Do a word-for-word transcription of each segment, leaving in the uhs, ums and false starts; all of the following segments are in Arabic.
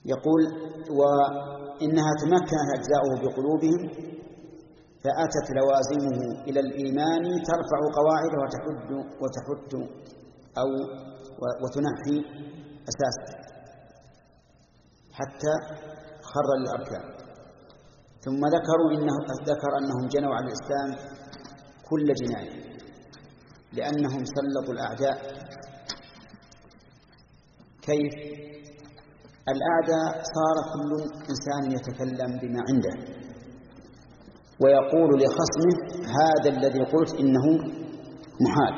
يقول: وإنها تمكنت أجزاؤه بقلوبهم فأتت لوازمه إلى الإيمان ترفع قواعده وتحد وتحد أو وتنحي أساسه حتى خر للأركان. ثم ذكروا إنه ذكر أنهم جنوا على الإسلام كل جناية لأنهم سلطوا الأعداء. كيف؟ الأعداء صار كل إنسان يتكلم بما عنده ويقول لخصمه: هذا الذي قلت إنه محال.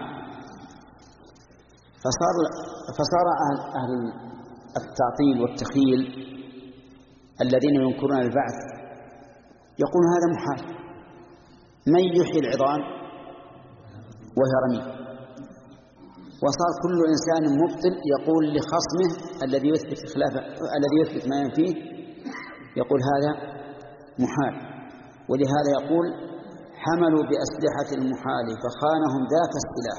فصار فصار أهل التعطيل والتخيل الذين ينكرون البعث يقول: هذا محال، من يحيي العظام وهي رميم. وصار كل إنسان مبطل يقول لخصمه الذي يثبت خلافه الذي يثبت ما ينفيه يقول هذا محال. ولهذا يقول: حملوا بأسلحة المحال فخانهم ذاك السلاح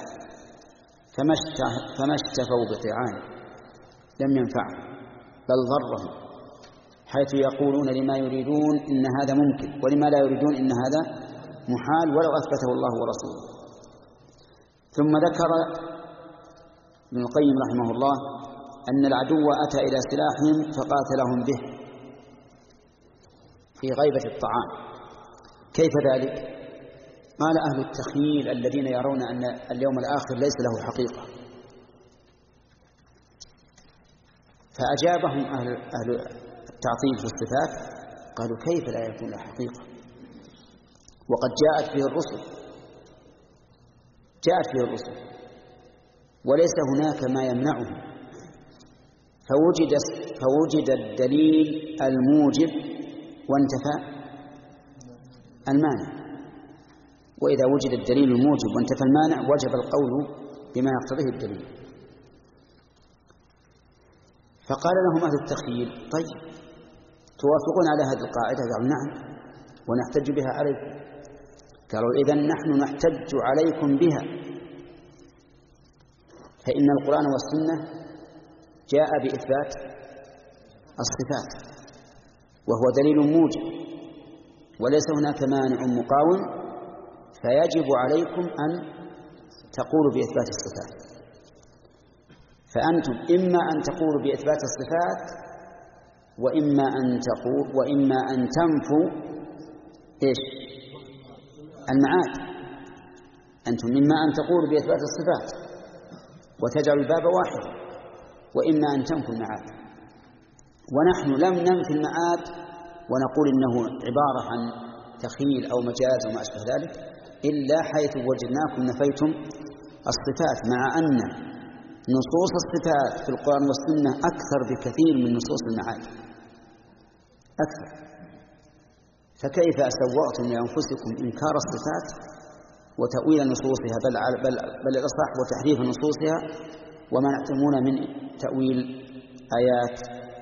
فما اشتفوا بطعان لم ينفعهم بل ضرهم، حيث يقولون لما يريدون إن هذا ممكن ولما لا يريدون إن هذا محال ولو أثبته الله ورسوله. ثم ذكر ابن القيم رحمه الله أن العدو أتى إلى سلاحهم فقاتلهم به في غيبة الطعام. كيف ذلك؟ قال: أهل التخييل الذين يرون أن اليوم الآخر ليس له حقيقة. فأجابهم أهل, أهل التعطيل في الصفات قالوا: كيف لا يكون له حقيقة وقد جاءت فيه الرسل جاءت فيه الرسل وليس هناك ما يمنعه. فوجد, فوجد الدليل الموجب وانتفى المانع، وإذا وجد الدليل الموجب وانتفى المانع وجب القول بما يقتضيه الدليل. فقال لهم أهل التخييل: طيب توافقون على هذه القاعدة؟ قالوا: نعم ونحتج بها عليكم. قالوا: إذن نحن نحتج عليكم بها، فإن القرآن والسنة جاء بإثبات الصفات وهو دليل موجب وليس هناك مانع مقاوم، فيجب عليكم أن تقولوا بإثبات الصفات. فأنتم إما أن تقولوا بإثبات الصفات وإما أن تقول وإما أن تنفوا إيش؟ المعاد. أنتم إما أن تقولوا بإثبات الصفات وتجعلوا الباب واحد، وإما أن تنفوا المعاد. ونحن لم ننفي المعاد ونقول إنه عبارة عن تخيل أو مجاز وما أشبه ذلك إلا حيث وجدناكم نفيتم الصفات، مع أن نصوص الصفات في القرآن والسنة أكثر بكثير من نصوص المعاد أكثر. فكيف سوأتم لأنفسكم إنكار الصفات وتأويل نصوصها بل, بل, بل الأصح وتحريف نصوصها وما نعتمون من تأويل آيات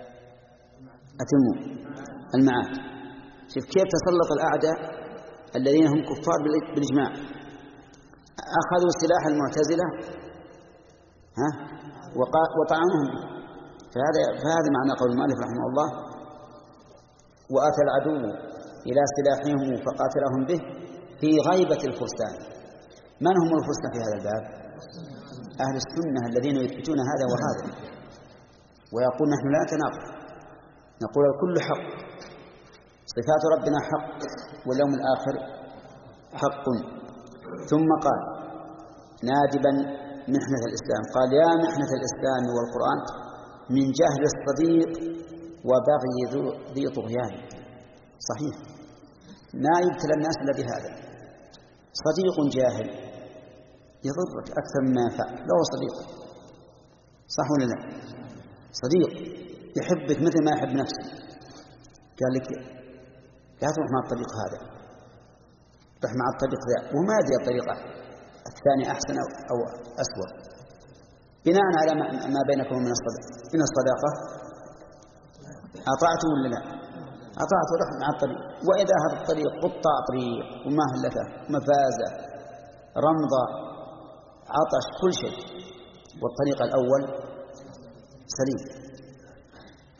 أتموا المعاد. شوف كيف تسلط الأعداء الذين هم كفار بالإجماع، أخذوا سلاح المعتزلة ها وطعنهم. فهذا فهذا معنى قول المؤلف رحمه الله: وأتى العدو إلى سلاحهم فقاتلهم به في غيبة الفرسان. من هم الفرسان في هذا الباب؟ أهل السنة الذين يثبتون هذا وهذا ويقول: نحن لا نتناقض، نقول الكل حق، صفات ربنا حق واليوم الآخر حق. ثم قال نادبا محنة الإسلام، قال: يا محنة الإسلام والقرآن من جهل الصديق وبغي ذي طغيان. صحيح، ما يبتلى الناس إلا بهذا. صديق جاهل يضرك أكثر مما ينفع له صديق، صح ولا لا؟ صديق يحبك مثل ما يحب نفسه، قال لك لا تروح مع الطريق هذا، روح مع الطريق ذا، وما يدري الطريقة الثاني أحسن أو أسوأ. بناء على ما بينكم من الصداقة أطعته ولا لا؟ أطعته، روح مع الطريق. وإذا هذا الطريق قطع طريق ومهلكة مفازة رمضة عطش كل شيء، والطريق الأول سليم.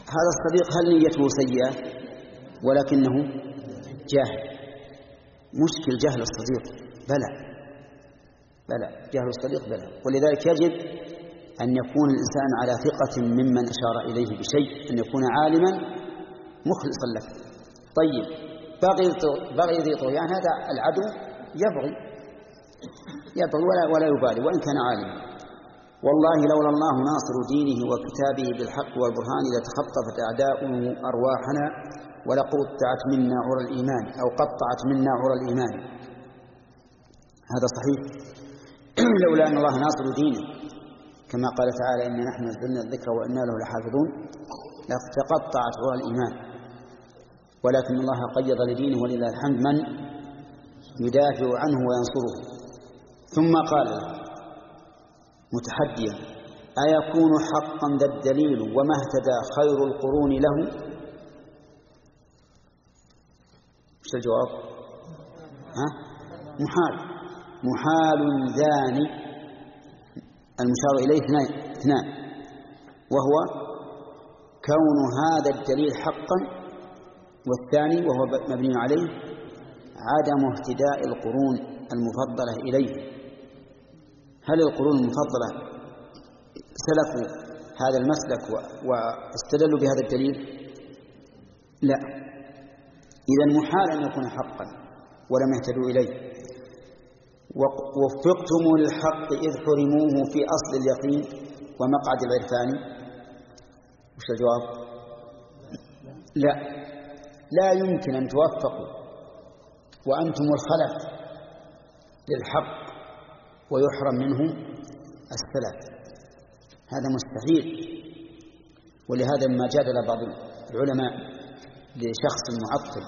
هذا الصديق هل نيته سيئة ولكنه جاهل؟ مشكل جهل الصديق، بلى بلى جهل الصديق بلى. ولذلك يجب أن يكون الإنسان على ثقة ممن أشار إليه بشيء، أن يكون عالما مخلصا له. طيب بغي بغي ذي طغيان، هذا العدو يبغي يبغي ولا ولا يبالي وإن كان عالما. والله لولا الله ناصر دينه وكتابه بالحق والبرهان لتخطفت أعداؤه أرواحنا ولقطعت منا عرى الإيمان، أو قطعت منا عرى الإيمان. هذا صحيح. لولا أن الله ناصر دينه كما قال تعالى إنا نحن نزلنا الذكر وإنا له لحافظون لتقطعت عرى الإيمان، ولكن الله قيض لدينه ولله الحمد من يدافع عنه وينصره. ثم قال متحديا أيكون حقا ذا الدليل وما اهتدى خير القرون له؟ ايش الجواب؟ ها؟ محال محال ذاني، المشار إليه اثنان، وهو كون هذا الدليل حقا، والثاني وهو مبني عليه عدم اهتداء القرون المفضلة إليه. هل القرون المفضلة سلكوا هذا المسلك واستدلوا بهذا الدليل؟ لا. إذن محال أن يكون حقا ولم يهتدوا إليه. ووفقتم للحق إذ حرموه في أصل اليقين ومقعد العرفان. وش الجواب؟ لا، لا يمكن أن توفقوا وأنتم الخلف للحق ويحرم منه السلف، هذا مستحيل. ولهذا ما جادل بعض العلماء لشخص معطل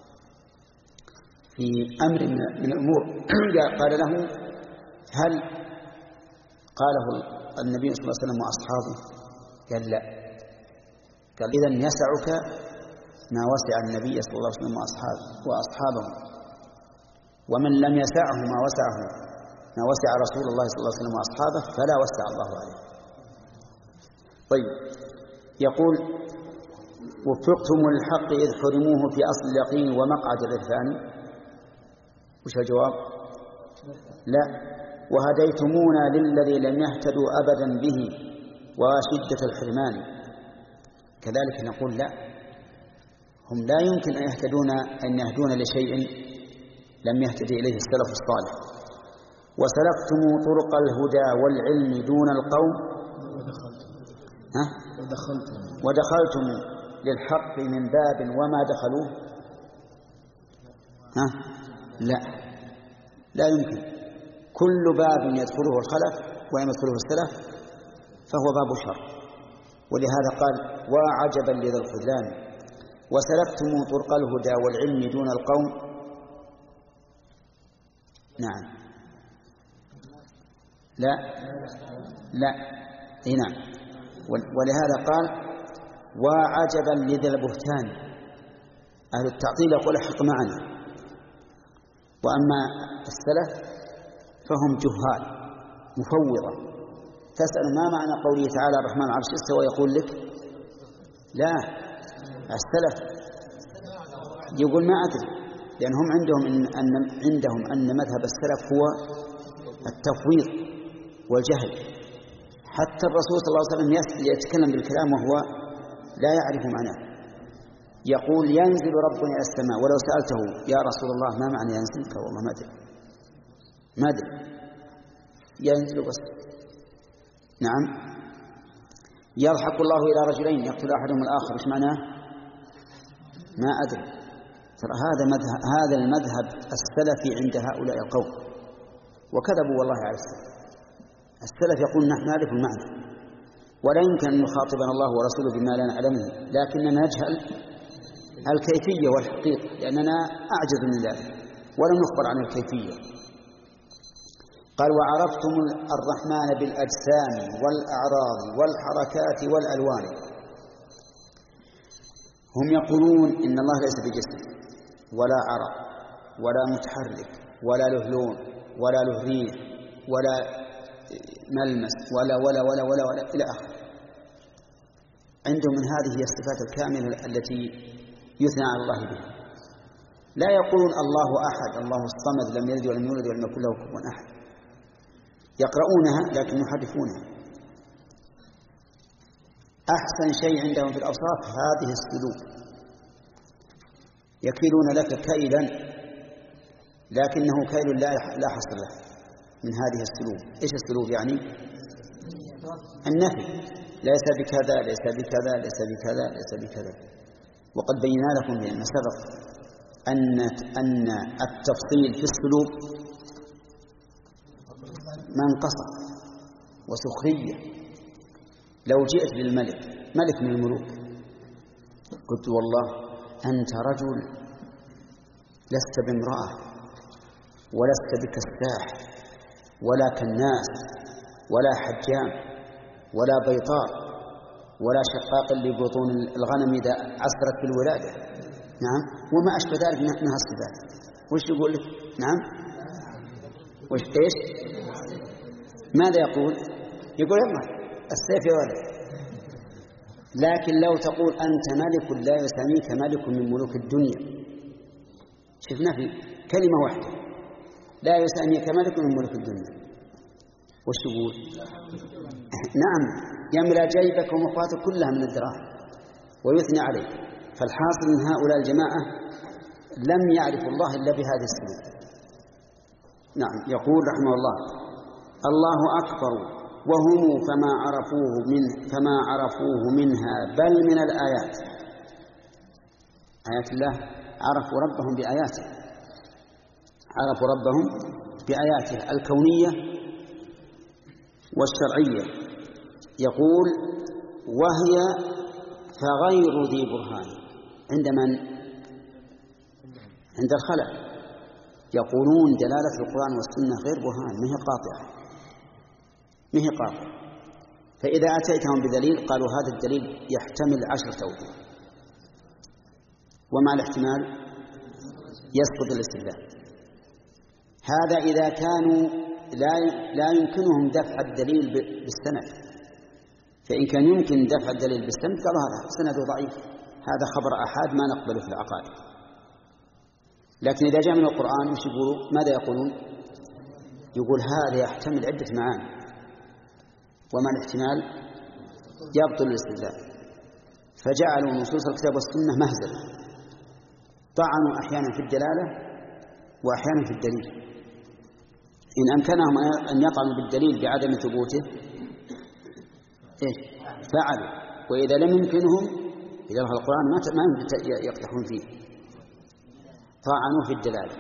في أمر من الأمور قال له هل قاله النبي صلى الله عليه وسلم وأصحابه؟ قال لا. قال إذن يسعك ما وسع النبي صلى الله عليه وسلم وأصحابه وأصحابه ومن لم يسعه ما وسعه ما وسع رسول الله صلى الله عليه وسلم وأصحابه فلا وسع الله عليه. طيب يقول وفقتم للحق إذ حرموه في أصل اليقين ومقعد العرفان. وش الجواب؟ لا. وهديتمونا للذي لم يهتدوا أبدا به وشدة الحرمان. كذلك نقول لا، هم لا يمكن أن يهتدون أن يهدون لشيء لم يهتدي إليه السلف الصالح. وسلكتم طرق الهدى والعلم دون القوم ها؟ ودخلتم للحق من باب وما دخلوه ها؟ لا، لا يمكن. كل باب يدخله الخلف ولم يدخله السلف فهو باب شر. ولهذا قال وعجبا لذا الخذلان وسلكتم طرق الهدى والعلم دون القوم. نعم. لا لا اي نعم. ولهذا قال وعجبا لذا البهتان. أهل التعطيل يقول احق معنا، وأما السلف فهم جهال مفوضة. تسأل ما معنى قوله تعالى الرحمن على العرش استوى يقول لك لا. السلف يقول ما أدري، لأنهم عندهم إن أن عندهم أن مذهب السلف هو التفويض والجهل. حتى الرسول صلى الله عليه وسلم يتكلم بالكلام وهو لا يعرف معناه. يقول ينزل ربنا إلى السماء، ولو سألته يا رسول الله ما معنى ينزل؟ والله ما أدري ما أدري ينزل بس. نعم. يضحك الله إلى رجلين يقتل أحدهم الآخر، إيش معناه؟ ما أدري. ترى هذا مذهب هذا المذهب السلفي عند هؤلاء القوم، وكذبوا والله على السلف. السلف يقول نحن نعرف المعنى ولا يمكن أن يخاطبنا الله ورسوله بما لا نعلمه، لكننا نجهل الكيفية والحقيقة لأننا أعجز من ذلك ولم نخبر عن الكيفية. قال وعرفتم الرحمن بالأجسام والأعراض والحركات والألوان. هم يقولون إن الله ليس بجسم ولا عرق ولا متحرك ولا له لون ولا له ريح ولا ملمس ولا ولا ولا ولا, ولا إلى آخره. عندهم من هذه هي الصفات الكاملة التي يثنى على الله بها. لا يقولون الله أحد، الله الصمد، لم يلد ولم يولد ولم يكن له كفوا أحد. يقرؤونها لكن يحرفونها. أحسن شيء عندهم في الأوصاف هذه السلوك، يكيلون لك كيلا لكنه كيل لا حصر له من هذه السلوك. إيش السلوك يعني؟ النفي، ليس بكذا ليس بكذا ليس بكذا ليس بكذا. وقد بينا لكم فيما سبق أن أن التفصيل في السلوك منقصة وسخرية. لو جئت للملك، ملك من الملوك، قلت والله أنت رجل لست بامرأة ولست بكساح ولا كناس ولا حجام ولا بيطار ولا شقاق لبطون الغنم إذا عسرت بالولادة، نعم، وما أشبه ذلك من الصفات. وش يقول لك؟ نعم، وش إيش؟ ماذا يقول؟ يقول يلا السيف يا ولد. لكن لو تقول أنت ملك لا يسميك ملك من ملوك الدنيا، شفنا في كلمة واحدة، لا يسميك ملك من ملوك الدنيا، وش يقول؟ نعم، يملأ جيبك ومخاطك كلها من الدراهم ويثني عليك. فالحاصل من هؤلاء الجماعة لم يعرفوا الله إلا بهذه السنة. نعم، يقول رحمه الله: الله أكبر وهم فما عرفوه من فما عرفوه منها بل من الآيات. آيات الله، عرفوا ربهم بآياته، عرفوا ربهم بآياته الكونية والشرعية. يقول: وهي فغير ذي برهان. عند من؟ عند الخلق. يقولون دلالة القرآن والسنة غير برهان، ما هي قاطعة، ما هي قاطعة. فإذا أتيتهم بدليل قالوا هذا الدليل يحتمل عشرة أوجه، ومع الاحتمال يسقط الاستدلال. هذا إذا كانوا لا لا يمكنهم دفع الدليل بالسند، فإن كان يمكن دفع الدليل بالسند قالوا هذا سنده ضعيف، هذا خبر أحاد ما نقبله في العقائد. لكن إذا جاء من القرآن وش يقولوا؟ ماذا يقولون؟ يقول هذا يحتمل عدة معاني، ومع الاحتمال يبطل الاستدلال. فجعلوا نصوص الكتاب والسنة مهزلة، طعنوا أحيانا في الدلالة وأحيانا في الدليل. إن أمكنهم أن يطعنوا بالدليل بعدم ثبوته إيه؟ فعلوا، وإذا لم يمكنهم إذا ظهر القرآن ما يقتحون فيه طعنوا في الدلالة،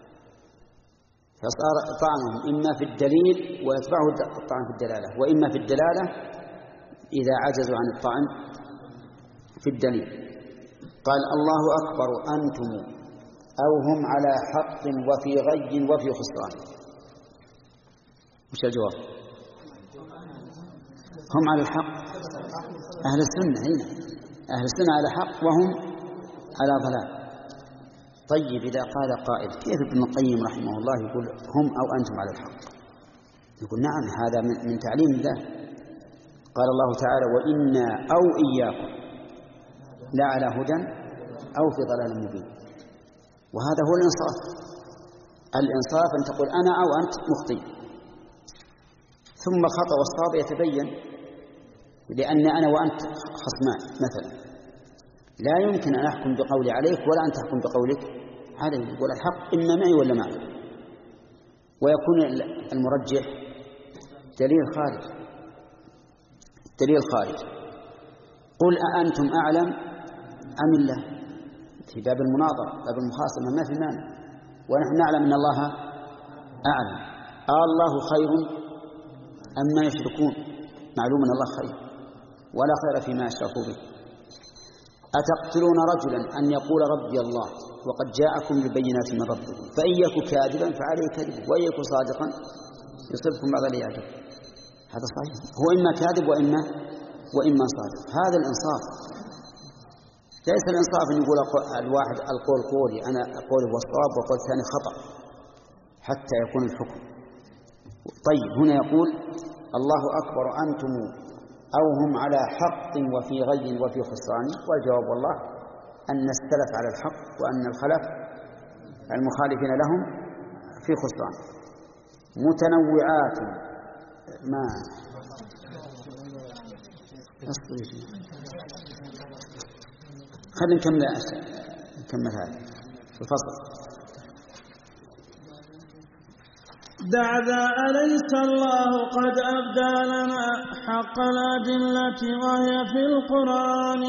فصار طعنهم إما في الدليل ويتبعه الطعن في الدلالة، وإما في الدلالة إذا عجزوا عن الطعن في الدليل. قال: الله أكبر أنتم أو هم على حق وفي غي وفي خسران. وش الجواب؟ هم على الحق، أهل السنة هنا، أهل السنة على حق وهم على ضلال. طيب إذا قال قائل: كيف ابن القيم رحمه الله يقول هم أو أنتم على الحق؟ يقول: نعم، هذا من تعليم الله. قال الله تعالى: وإنا أو إياكم لا على هدى أو في ضلال مبين. وهذا هو الإنصاف. الإنصاف أن تقول أنا أو أنت مخطئ، ثم الخطأ والصواب يتبين، لأن أنا وأنت خصمان مثلا، لا يمكن أن أحكم بقولي عليك ولا أن تحكم بقولك علي. يقول الحق إما معي ولا معي، ويكون المرجح دليل خارج، دليل خارج. قل أأنتم أعلم أم الله؟ في باب المناظرة، باب المخاصمة، ما في مانع، ونحن نعلم أن الله أعلم. الله خير أما يشركون؟ معلوم أن الله خير ولا خير فيما أشركوا به. أتقتلون رجلا أن يقول ربي الله وقد جاءكم بالبينات من ربكم فإن يكن كاذبا فعليه كذب وإن يكن صادقا يصبكم بعض الإعجاب. هذا صحيح، هو إما كاذب وإما وإما صادق. هذا الإنصاف. ليس الإنصاف أن يقول الواحد القول قولي أنا أقول هو الصواب وقول الثاني خطأ حتى يكون الحكم. طيب هنا يقول الله أكبر أنتم أو هم على حق وفي غي وفي خسران؟ والجواب والله أن السلف على الحق وأن الخلف المخالفين لهم في خسران. متنوعات ما خلينا نكمل نكمل هذا الفصل. دع ذا أليس الله قد أبدى لنا حق الأدلة وهي في القرآن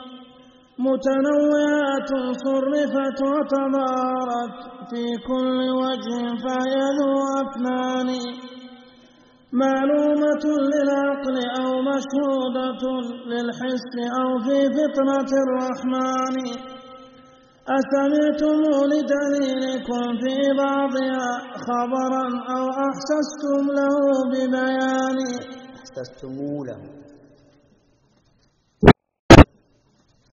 متنوعات صرفت وتبارت في كل وجه فهي ذو أفنان معلومة للعقل أو مشهودة للحس أو في فطرة الرحمن أسمعتم لدليلكم في بعضها خبرا أو أحسستم له ببيان أحسستم له